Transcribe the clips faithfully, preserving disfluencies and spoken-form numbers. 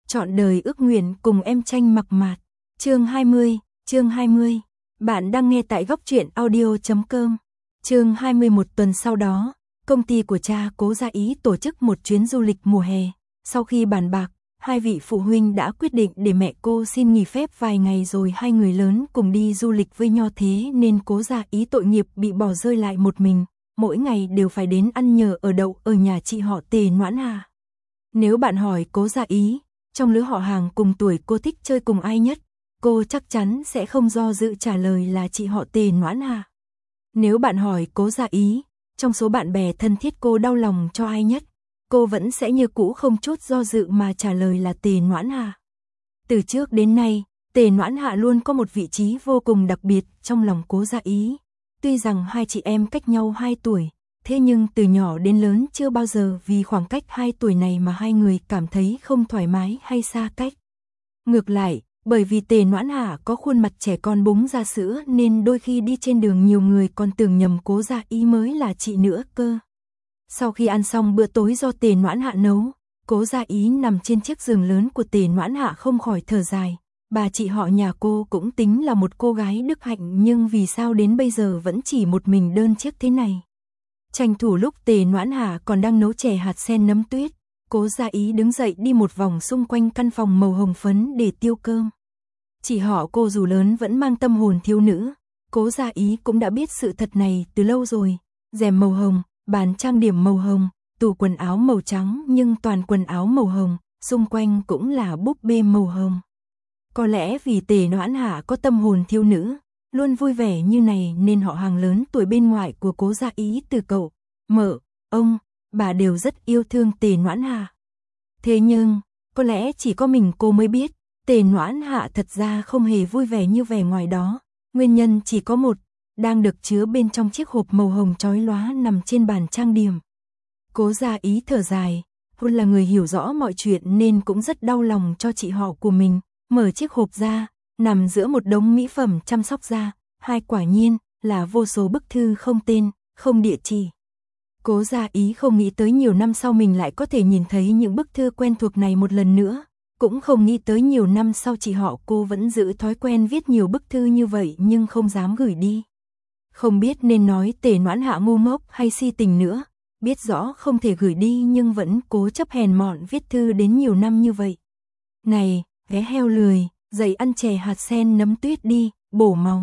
Trọn đời ước nguyện cùng em Tranh Mặc Mạt. Chương hai mươi, chương hai mươi. Bạn đang nghe tại góc truyện audio chấm com. Chương hai mươi. Một tuần sau đó, công ty của cha Cố Gia Ý tổ chức một chuyến du lịch mùa hè. Sau khi bàn bạc, hai vị phụ huynh đã quyết định để mẹ cô xin nghỉ phép vài ngày rồi hai người lớn cùng đi du lịch với nhau, thế nên Cố Gia Ý tội nghiệp bị bỏ rơi lại một mình, mỗi ngày đều phải đến ăn nhờ ở đậu ở nhà chị họ Tề Noãn Hà. Nếu bạn hỏi Cố Gia Ý, trong lứa họ hàng cùng tuổi cô thích chơi cùng ai nhất, cô chắc chắn sẽ không do dự trả lời là chị họ Tề Noãn Hà. Nếu bạn hỏi Cố Gia Ý, trong số bạn bè thân thiết cô đau lòng cho ai nhất, cô vẫn sẽ như cũ không chút do dự mà trả lời là Tề Noãn Hà. Từ trước đến nay, Tề Noãn Hà luôn có một vị trí vô cùng đặc biệt trong lòng Cố Gia Ý. Tuy rằng hai chị em cách nhau hai tuổi, thế nhưng từ nhỏ đến lớn chưa bao giờ vì khoảng cách hai tuổi này mà hai người cảm thấy không thoải mái hay xa cách. Ngược lại, bởi vì Tề Noãn Hà có khuôn mặt trẻ con búng ra sữa nên đôi khi đi trên đường nhiều người còn tưởng nhầm Cố Gia Ý mới là chị nữa cơ. Sau khi ăn xong bữa tối do Tề Noãn Hà nấu, Cố Gia Ý nằm trên chiếc giường lớn của Tề Noãn Hà không khỏi thở dài. Bà chị họ nhà cô cũng tính là một cô gái đức hạnh, nhưng vì sao đến bây giờ vẫn chỉ một mình đơn chiếc thế này. Tranh thủ lúc Tề Noãn Hà còn đang nấu chè hạt sen nấm tuyết, Cố Gia Ý đứng dậy đi một vòng xung quanh căn phòng màu hồng phấn để tiêu cơm. Chị họ cô dù lớn vẫn mang tâm hồn thiếu nữ, Cố Gia Ý cũng đã biết sự thật này từ lâu rồi. Rèm màu hồng, bàn trang điểm màu hồng, tủ quần áo màu trắng nhưng toàn quần áo màu hồng, xung quanh cũng là búp bê màu hồng. Có lẽ vì Tề Noãn Hà có tâm hồn thiếu nữ, luôn vui vẻ như này nên họ hàng lớn tuổi bên ngoài của Cố Gia Ý từ cậu, mợ, ông, bà đều rất yêu thương Tề Noãn Hà. Thế nhưng, có lẽ chỉ có mình cô mới biết, Tề Noãn Hà thật ra không hề vui vẻ như vẻ ngoài đó. Nguyên nhân chỉ có một, đang được chứa bên trong chiếc hộp màu hồng chói lóa nằm trên bàn trang điểm. Cố Gia Ý thở dài, cô là người hiểu rõ mọi chuyện nên cũng rất đau lòng cho chị họ của mình. Mở chiếc hộp ra, nằm giữa một đống mỹ phẩm chăm sóc da, hai quả nhiên là vô số bức thư không tên, không địa chỉ. Cố Gia Ý không nghĩ tới nhiều năm sau mình lại có thể nhìn thấy những bức thư quen thuộc này một lần nữa, cũng không nghĩ tới nhiều năm sau chị họ cô vẫn giữ thói quen viết nhiều bức thư như vậy nhưng không dám gửi đi. Không biết nên nói Tề Noãn Hà ngu ngốc hay si tình nữa, biết rõ không thể gửi đi nhưng vẫn cố chấp hèn mọn viết thư đến nhiều năm như vậy. Này, ghé heo lười, dậy ăn chè hạt sen nấm tuyết đi, bổ máu.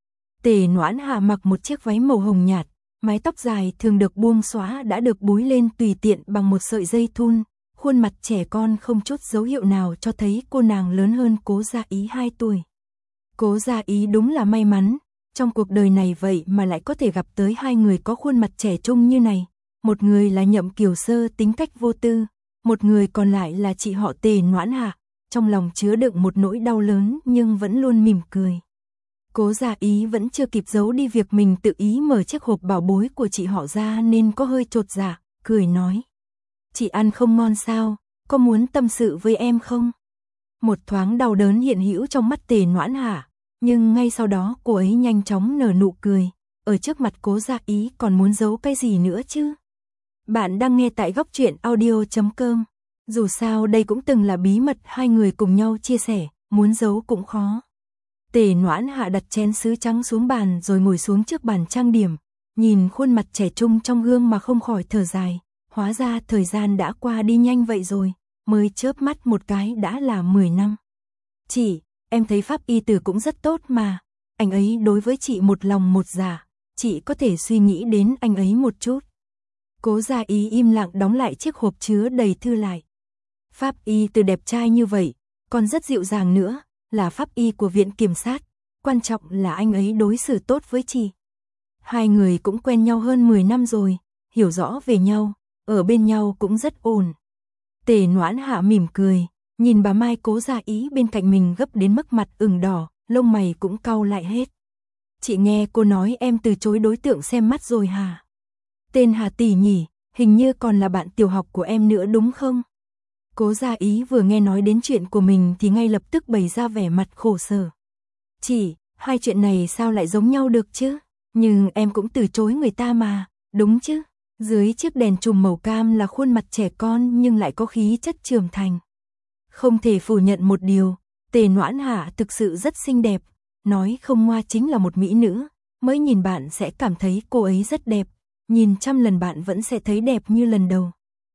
Tề Noãn Hà mặc một chiếc váy màu hồng nhạt, mái tóc dài thường được buông xõa đã được búi lên tùy tiện bằng một sợi dây thun, khuôn mặt trẻ con không chút dấu hiệu nào cho thấy cô nàng lớn hơn Cố Gia Ý hai tuổi. Cố Gia Ý đúng là may mắn, trong cuộc đời này vậy mà lại có thể gặp tới hai người có khuôn mặt trẻ trung như này, một người là Nhậm Kiều Sơ tính cách vô tư, một người còn lại là chị họ Tề Noãn Hà. Trong lòng chứa đựng một nỗi đau lớn nhưng vẫn luôn mỉm cười. Cố Gia Ý vẫn chưa kịp giấu đi việc mình tự ý mở chiếc hộp bảo bối của chị họ ra nên có hơi chột dạ, cười nói. Chị ăn không ngon sao, có muốn tâm sự với em không? Một thoáng đau đớn hiện hữu trong mắt Tề Noãn Hà, nhưng ngay sau đó cô ấy nhanh chóng nở nụ cười, ở trước mặt Cố Gia Ý còn muốn giấu cái gì nữa chứ? Bạn đang nghe tại góc truyện audio chấm com. Dù sao đây cũng từng là bí mật hai người cùng nhau chia sẻ, muốn giấu cũng khó. Tề Noãn Hà đặt chén sứ trắng xuống bàn rồi ngồi xuống trước bàn trang điểm, nhìn khuôn mặt trẻ trung trong gương mà không khỏi thở dài, hóa ra thời gian đã qua đi nhanh vậy rồi, mới chớp mắt một cái đã là mười năm. Chị, em thấy Pháp Y Tử cũng rất tốt mà, anh ấy đối với chị một lòng một dạ, chị có thể suy nghĩ đến anh ấy một chút. Cố Gia Ý im lặng đóng lại chiếc hộp chứa đầy thư lại. Pháp Y Tử đẹp trai như vậy, còn rất dịu dàng nữa, là pháp y của viện kiểm sát, quan trọng là anh ấy đối xử tốt với chị. Hai người cũng quen nhau hơn mười năm rồi, hiểu rõ về nhau, ở bên nhau cũng rất ổn. Tề Noãn Hà mỉm cười, nhìn bà Mai Cố Gia Ý bên cạnh mình gấp đến mức mặt ửng đỏ, lông mày cũng cau lại hết. Chị nghe cô nói em từ chối đối tượng xem mắt rồi hả? Tên Hà tỷ nhỉ, hình như còn là bạn tiểu học của em nữa đúng không? Cố Gia Ý vừa nghe nói đến chuyện của mình thì ngay lập tức bày ra vẻ mặt khổ sở. Chị, hai chuyện này sao lại giống nhau được chứ? Nhưng em cũng từ chối người ta mà, đúng chứ? Dưới chiếc đèn chùm màu cam là khuôn mặt trẻ con nhưng lại có khí chất trưởng thành. Không thể phủ nhận một điều, Tề Noãn Hạ thực sự rất xinh đẹp, nói không ngoa chính là một mỹ nữ, mới nhìn bạn sẽ cảm thấy cô ấy rất đẹp, nhìn trăm lần bạn vẫn sẽ thấy đẹp như lần đầu.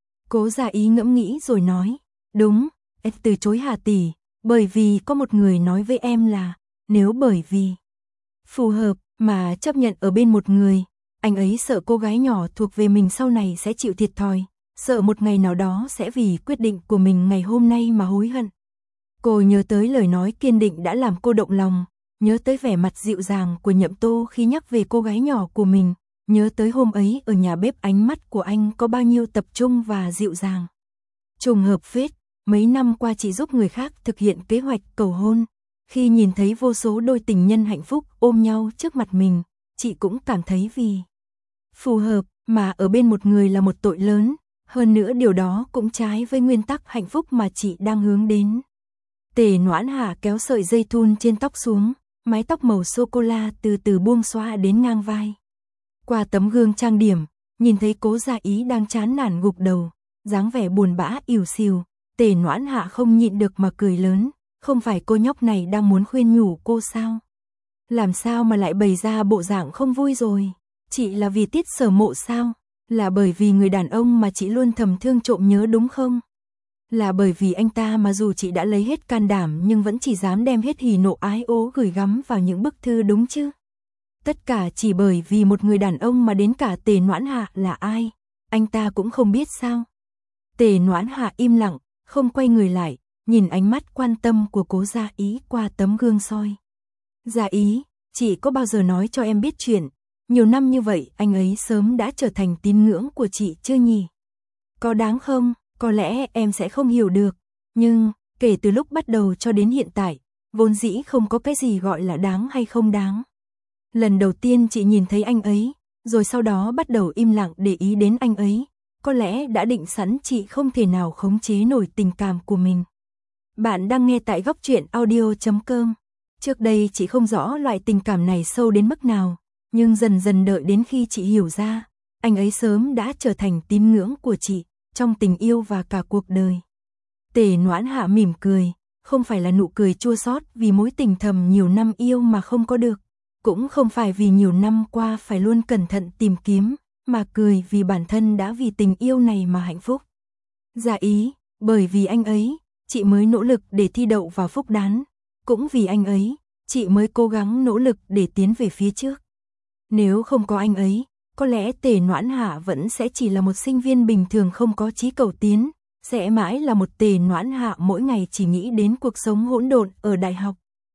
Cố Gia Ý ngẫm nghĩ rồi nói, đúng, em từ chối Hà tỷ, bởi vì có một người nói với em là, nếu bởi vì phù hợp mà chấp nhận ở bên một người, anh ấy sợ cô gái nhỏ thuộc về mình sau này sẽ chịu thiệt thòi, sợ một ngày nào đó sẽ vì quyết định của mình ngày hôm nay mà hối hận. Cô nhớ tới lời nói kiên định đã làm cô động lòng, nhớ tới vẻ mặt dịu dàng của Nhậm Tô khi nhắc về cô gái nhỏ của mình, nhớ tới hôm ấy ở nhà bếp ánh mắt của anh có bao nhiêu tập trung và dịu dàng. Trùng hợp phết, mấy năm qua chị giúp người khác thực hiện kế hoạch cầu hôn, khi nhìn thấy vô số đôi tình nhân hạnh phúc ôm nhau trước mặt mình, chị cũng cảm thấy vì phù hợp mà ở bên một người là một tội lớn, hơn nữa điều đó cũng trái với nguyên tắc hạnh phúc mà chị đang hướng đến. Tề Noãn Hạ kéo sợi dây thun trên tóc xuống, mái tóc màu sô-cô-la từ từ buông xõa đến ngang vai. Qua tấm gương trang điểm, nhìn thấy Cố Gia Ý đang chán nản gục đầu, dáng vẻ buồn bã ỉu xìu, Tề Noãn Hạ không nhịn được mà cười lớn, không phải cô nhóc này đang muốn khuyên nhủ cô sao? Làm sao mà lại bày ra bộ dạng không vui rồi? Chị là vì Tiết Sở Mộ sao? Là bởi vì người đàn ông mà chị luôn thầm thương trộm nhớ đúng không? Là bởi vì anh ta mà dù chị đã lấy hết can đảm nhưng vẫn chỉ dám đem hết hỉ nộ ái ố gửi gắm vào những bức thư đúng chứ? Tất cả chỉ bởi vì một người đàn ông mà đến cả Tề Noãn Hạ là ai, anh ta cũng không biết sao? Tề Noãn Hạ im lặng, không quay người lại, nhìn ánh mắt quan tâm của Cố Gia Ý qua tấm gương soi. Gia Ý, chị có bao giờ nói cho em biết chuyện, nhiều năm như vậy anh ấy sớm đã trở thành tín ngưỡng của chị chưa nhỉ? Có đáng không? Có lẽ em sẽ không hiểu được, nhưng kể từ lúc bắt đầu cho đến hiện tại, vốn dĩ không có cái gì gọi là đáng hay không đáng. Lần đầu tiên chị nhìn thấy anh ấy, rồi sau đó bắt đầu im lặng để ý đến anh ấy, có lẽ đã định sẵn chị không thể nào khống chế nổi tình cảm của mình. Bạn đang nghe tại góc truyện audio chấm com. Trước đây chị không rõ loại tình cảm này sâu đến mức nào, nhưng dần dần đợi đến khi chị hiểu ra, anh ấy sớm đã trở thành tín ngưỡng của chị, trong tình yêu và cả cuộc đời. Tề Noãn Hạ mỉm cười, không phải là nụ cười chua xót vì mối tình thầm nhiều năm yêu mà không có được, cũng không phải vì nhiều năm qua phải luôn cẩn thận tìm kiếm, mà cười vì bản thân đã vì tình yêu này mà hạnh phúc. Gia Ý, bởi vì anh ấy, chị mới nỗ lực để thi đậu vào Phúc Đán, cũng vì anh ấy, chị mới cố gắng nỗ lực để tiến về phía trước. Nếu không có anh ấy, có lẽ Tề Noãn Hạ vẫn sẽ chỉ là một sinh viên bình thường không có chí cầu tiến, sẽ mãi là một Tề Noãn Hạ mỗi ngày chỉ nghĩ đến cuộc sống hỗn độn ở đại học.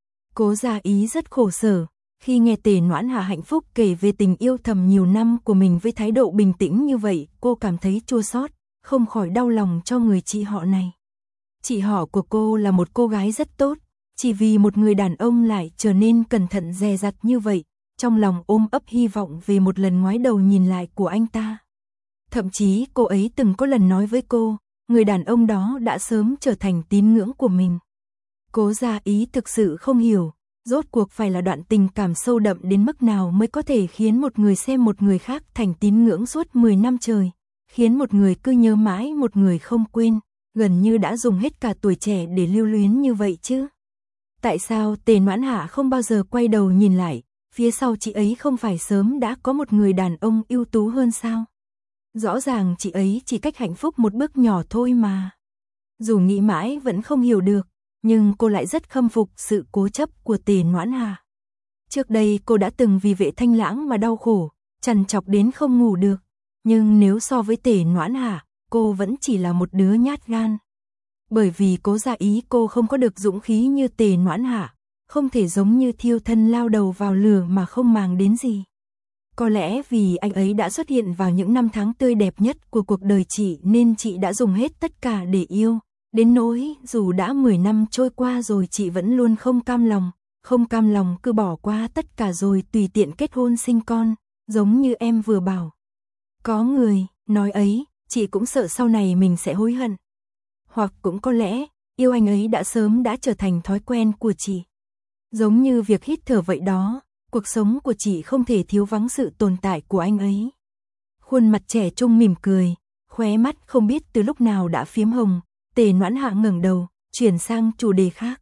Cố Gia Ý rất khổ sở, khi nghe Tề Noãn Hạ hạnh phúc kể về tình yêu thầm nhiều năm của mình với thái độ bình tĩnh như vậy, cô cảm thấy chua xót, không khỏi đau lòng cho người chị họ này. Chị họ của cô là một cô gái rất tốt, chỉ vì một người đàn ông lại trở nên cẩn thận dè dặt như vậy, trong lòng ôm ấp hy vọng về một lần ngoái đầu nhìn lại của anh ta. Thậm chí cô ấy từng có lần nói với cô, người đàn ông đó đã sớm trở thành tín ngưỡng của mình. Cố Gia Ý thực sự không hiểu, rốt cuộc phải là đoạn tình cảm sâu đậm đến mức nào mới có thể khiến một người xem một người khác thành tín ngưỡng suốt mười năm trời, khiến một người cứ nhớ mãi một người không quên, gần như đã dùng hết cả tuổi trẻ để lưu luyến như vậy chứ. Tại sao Tề Noãn Hạ không bao giờ quay đầu nhìn lại, phía sau chị ấy không phải sớm đã có một người đàn ông ưu tú hơn sao? Rõ ràng chị ấy chỉ cách hạnh phúc một bước nhỏ thôi mà. Dù nghĩ mãi vẫn không hiểu được, nhưng cô lại rất khâm phục sự cố chấp của Tề Noãn Hạ. Trước đây cô đã từng vì Vệ Thanh Lãng mà đau khổ, trằn trọc đến không ngủ được, nhưng nếu so với Tề Noãn Hạ, cô vẫn chỉ là một đứa nhát gan. Bởi vì Cố Gia Ý cô không có được dũng khí như Tề Noãn Hạ, không thể giống như thiêu thân lao đầu vào lửa mà không màng đến gì. Có lẽ vì anh ấy đã xuất hiện vào những năm tháng tươi đẹp nhất của cuộc đời chị nên chị đã dùng hết tất cả để yêu, đến nỗi dù đã mười năm trôi qua rồi chị vẫn luôn không cam lòng, không cam lòng cứ bỏ qua tất cả rồi tùy tiện kết hôn sinh con, giống như em vừa bảo. Có người nói ấy, chị cũng sợ sau này mình sẽ hối hận. Hoặc cũng có lẽ, yêu anh ấy đã sớm đã trở thành thói quen của chị. Giống như việc hít thở vậy đó, cuộc sống của chị không thể thiếu vắng sự tồn tại của anh ấy. Khuôn mặt trẻ trung mỉm cười, khóe mắt không biết từ lúc nào đã phiếm hồng, Tề Noãn Hạ ngẩng đầu, chuyển sang chủ đề khác.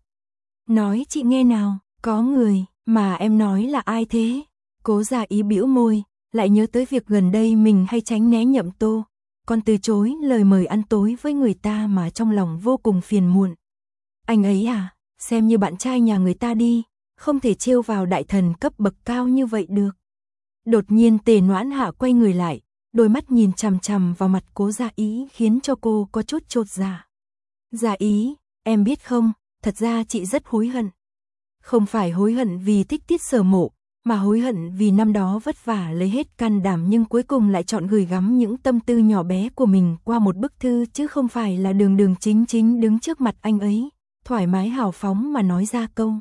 Nói chị nghe nào, có người, mà em nói là ai thế? Cố Gia Ý bĩu môi, lại nhớ tới việc gần đây mình hay tránh né Nhậm Tô, còn từ chối lời mời ăn tối với người ta mà trong lòng vô cùng phiền muộn. Anh ấy à, xem như bạn trai nhà người ta đi, không thể trêu vào đại thần cấp bậc cao như vậy được. Đột nhiên Tề Noãn Hạ quay người lại, đôi mắt nhìn chằm chằm vào mặt Cố Gia Ý khiến cho cô có chút chột dạ. Gia Ý, em biết không, thật ra chị rất hối hận. Không phải hối hận vì thích Tiết Sở Mộ, mà hối hận vì năm đó vất vả lấy hết can đảm nhưng cuối cùng lại chọn gửi gắm những tâm tư nhỏ bé của mình qua một bức thư chứ không phải là đường đường chính chính đứng trước mặt anh ấy, thoải mái hào phóng mà nói ra câu.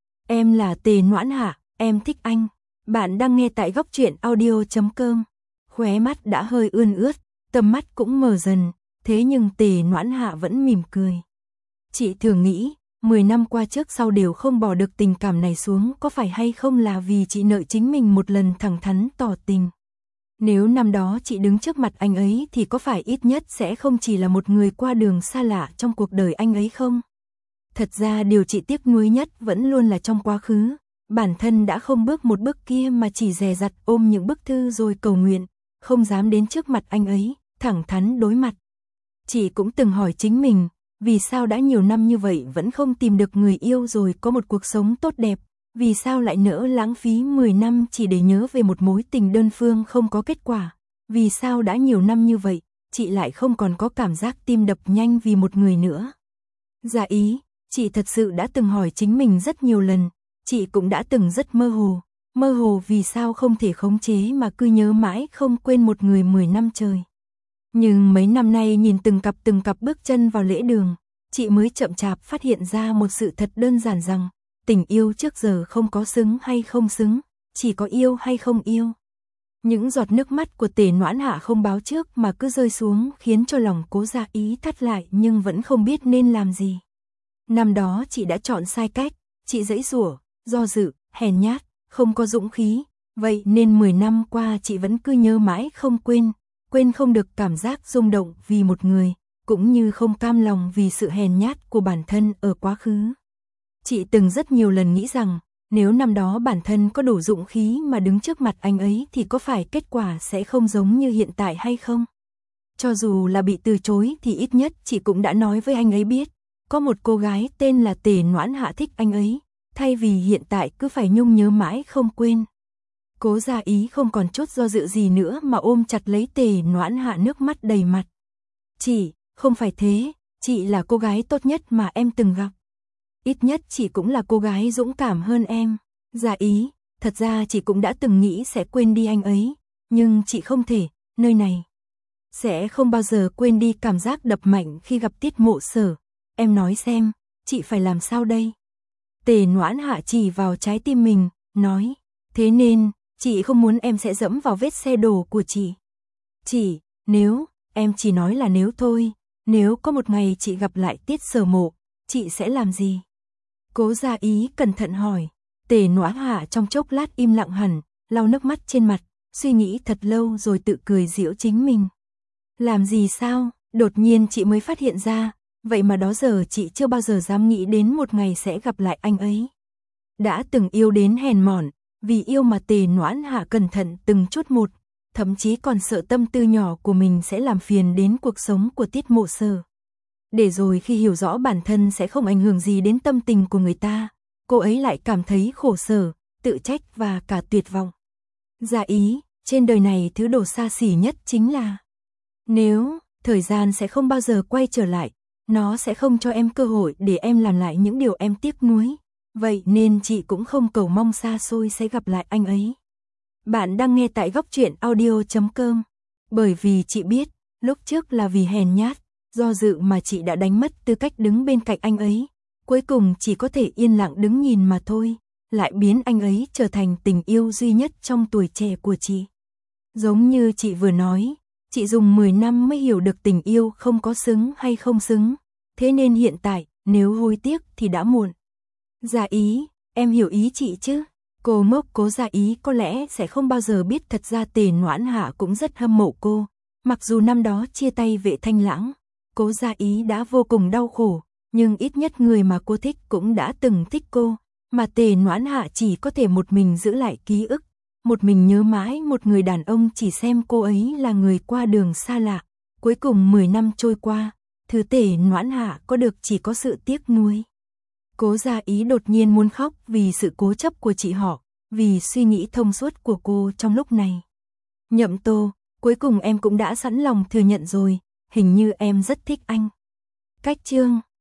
Em là Tề Noãn Hạ, em thích anh. Bạn đang nghe tại góc truyện audio chấm com. Khóe mắt đã hơi ươn ướt, tầm mắt cũng mờ dần, thế nhưng Tề Noãn Hạ vẫn mỉm cười. Chị thường nghĩ, mười năm qua trước sau đều không bỏ được tình cảm này xuống, có phải hay không là vì chị nợ chính mình một lần thẳng thắn tỏ tình. Nếu năm đó chị đứng trước mặt anh ấy thì có phải ít nhất sẽ không chỉ là một người qua đường xa lạ trong cuộc đời anh ấy không? Thật ra điều chị tiếc nuối nhất vẫn luôn là trong quá khứ, bản thân đã không bước một bước kia mà chỉ dè dặt ôm những bức thư rồi cầu nguyện, không dám đến trước mặt anh ấy, thẳng thắn đối mặt. Chị cũng từng hỏi chính mình, vì sao đã nhiều năm như vậy vẫn không tìm được người yêu rồi có một cuộc sống tốt đẹp, vì sao lại nỡ lãng phí mười năm chỉ để nhớ về một mối tình đơn phương không có kết quả, vì sao đã nhiều năm như vậy, chị lại không còn có cảm giác tim đập nhanh vì một người nữa. Gia Ý, chị thật sự đã từng hỏi chính mình rất nhiều lần, chị cũng đã từng rất mơ hồ, mơ hồ vì sao không thể khống chế mà cứ nhớ mãi không quên một người mười năm trời. Nhưng mấy năm nay nhìn từng cặp từng cặp bước chân vào lễ đường, chị mới chậm chạp phát hiện ra một sự thật đơn giản rằng, tình yêu trước giờ không có xứng hay không xứng, chỉ có yêu hay không yêu. Những giọt nước mắt của Tề Noãn Hạ không báo trước mà cứ rơi xuống khiến cho lòng Cố Gia Ý thắt lại nhưng vẫn không biết nên làm gì. Năm đó chị đã chọn sai cách, chị giãy giụa, do dự, hèn nhát, không có dũng khí, vậy nên mười năm qua chị vẫn cứ nhớ mãi không quên, quên không được cảm giác rung động vì một người, cũng như không cam lòng vì sự hèn nhát của bản thân ở quá khứ. Chị từng rất nhiều lần nghĩ rằng, nếu năm đó bản thân có đủ dũng khí mà đứng trước mặt anh ấy thì có phải kết quả sẽ không giống như hiện tại hay không? Cho dù là bị từ chối thì ít nhất chị cũng đã nói với anh ấy biết, có một cô gái tên là Tề Noãn Hạ thích anh ấy, thay vì hiện tại cứ phải nhung nhớ mãi không quên. Cố Gia Ý không còn chút do dự gì nữa mà ôm chặt lấy Tề Noãn Hạ, nước mắt đầy mặt. Chị, không phải thế, chị là cô gái tốt nhất mà em từng gặp. Ít nhất chị cũng là cô gái dũng cảm hơn em. Gia Ý, thật ra chị cũng đã từng nghĩ sẽ quên đi anh ấy, nhưng chị không thể, nơi này. Sẽ không bao giờ quên đi cảm giác đập mạnh khi gặp Tiết Mộ Sở. Em nói xem, chị phải làm sao đây? Tề Noãn Hạ chỉ vào trái tim mình, nói, thế nên, chị không muốn em sẽ dẫm vào vết xe đổ của chị. Chị, nếu, em chỉ nói là nếu thôi, nếu có một ngày chị gặp lại Tiết Sở Mộ, chị sẽ làm gì? Cố Gia Ý cẩn thận hỏi. Tề Noãn Hạ trong chốc lát im lặng hẳn, lau nước mắt trên mặt, suy nghĩ thật lâu rồi tự cười giễu chính mình. Làm gì sao? Đột nhiên chị mới phát hiện ra, vậy mà đó giờ chị chưa bao giờ dám nghĩ đến một ngày sẽ gặp lại anh ấy. Đã từng yêu đến hèn mọn, vì yêu mà Tề Noãn Hạ cẩn thận từng chút một, thậm chí còn sợ tâm tư nhỏ của mình sẽ làm phiền đến cuộc sống của Tiết Mộ Sở. Để rồi khi hiểu rõ bản thân sẽ không ảnh hưởng gì đến tâm tình của người ta, cô ấy lại cảm thấy khổ sở, tự trách và cả tuyệt vọng. Gia Ý, trên đời này thứ đồ xa xỉ nhất chính là nếu thời gian sẽ không bao giờ quay trở lại, nó sẽ không cho em cơ hội để em làm lại những điều em tiếc nuối. Vậy nên chị cũng không cầu mong xa xôi sẽ gặp lại anh ấy. Bạn đang nghe tại góc truyện audio chấm com. Bởi vì chị biết, lúc trước là vì hèn nhát, do dự mà chị đã đánh mất tư cách đứng bên cạnh anh ấy. Cuối cùng chỉ có thể yên lặng đứng nhìn mà thôi, lại biến anh ấy trở thành tình yêu duy nhất trong tuổi trẻ của chị. Giống như chị vừa nói, chị dùng mười năm mới hiểu được tình yêu không có xứng hay không xứng. Thế nên hiện tại, nếu hối tiếc thì đã muộn. Gia Ý, em hiểu ý chị chứ? Cô ngốc Cố Gia Ý có lẽ sẽ không bao giờ biết thật ra Tề Noãn Hạ cũng rất hâm mộ cô. Mặc dù năm đó chia tay Vệ Thanh Lãng, Cố Gia Ý đã vô cùng đau khổ, Nhưng ít nhất người mà cô thích cũng đã từng thích cô, mà Tề Noãn Hạ chỉ có thể một mình giữ lại ký ức, một mình nhớ mãi một người đàn ông chỉ xem cô ấy là người qua đường xa lạ. Cuối cùng mười năm trôi qua, thứ Tề Noãn Hạ có được chỉ có sự tiếc nuối. Cố Gia Ý đột nhiên muốn khóc vì sự cố chấp của chị họ, vì suy nghĩ thông suốt của cô trong lúc này. Nhậm Tô, cuối cùng em cũng đã sẵn lòng thừa nhận rồi, hình như em rất thích anh. Cách chương